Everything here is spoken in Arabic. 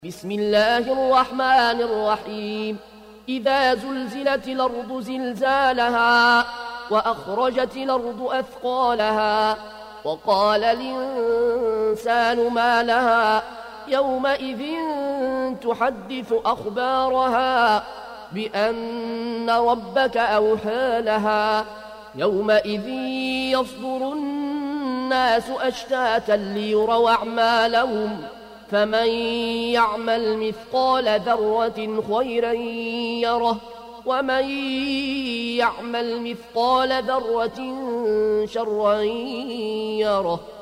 بسم الله الرحمن الرحيم إذا زلزلت الأرض زلزالها وأخرجت الأرض أثقالها وقال الإنسان ما لها يومئذ تحدث أخبارها بأن ربك أوحى لها يومئذ يصدر الناس أشتاتا ليروا أعمالهم فمن يعمل مثقال ذرة خيرا يره ومن يعمل مثقال ذرة شرا يره